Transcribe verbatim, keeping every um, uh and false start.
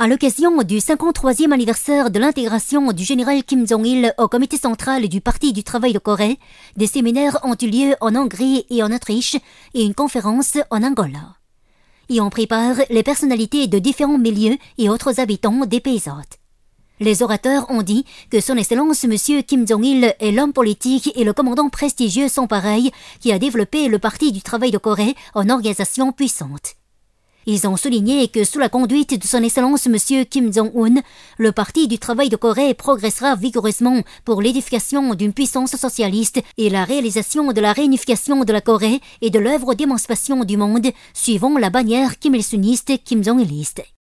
À l'occasion du cinquante-troisième anniversaire de l'intégration du général Kim Jong-il au comité central du Parti du travail de Corée, des séminaires ont eu lieu en Hongrie et en Autriche et une conférence en Angola. Y ont pris part les personnalités de différents milieux et autres habitants des pays hôtes. Les orateurs ont dit que son Excellence M. Kim Jong-il est l'homme politique et le commandant prestigieux sans pareil qui a développé le Parti du travail de Corée en organisation puissante. Ils ont souligné que sous la conduite de son Excellence M. Kim Jong-un, le Parti du travail de Corée progressera vigoureusement pour l'édification d'une puissance socialiste et la réalisation de la réunification de la Corée et de l'œuvre d'émancipation du monde suivant la bannière kim il-sungiste Kim Jong-iliste.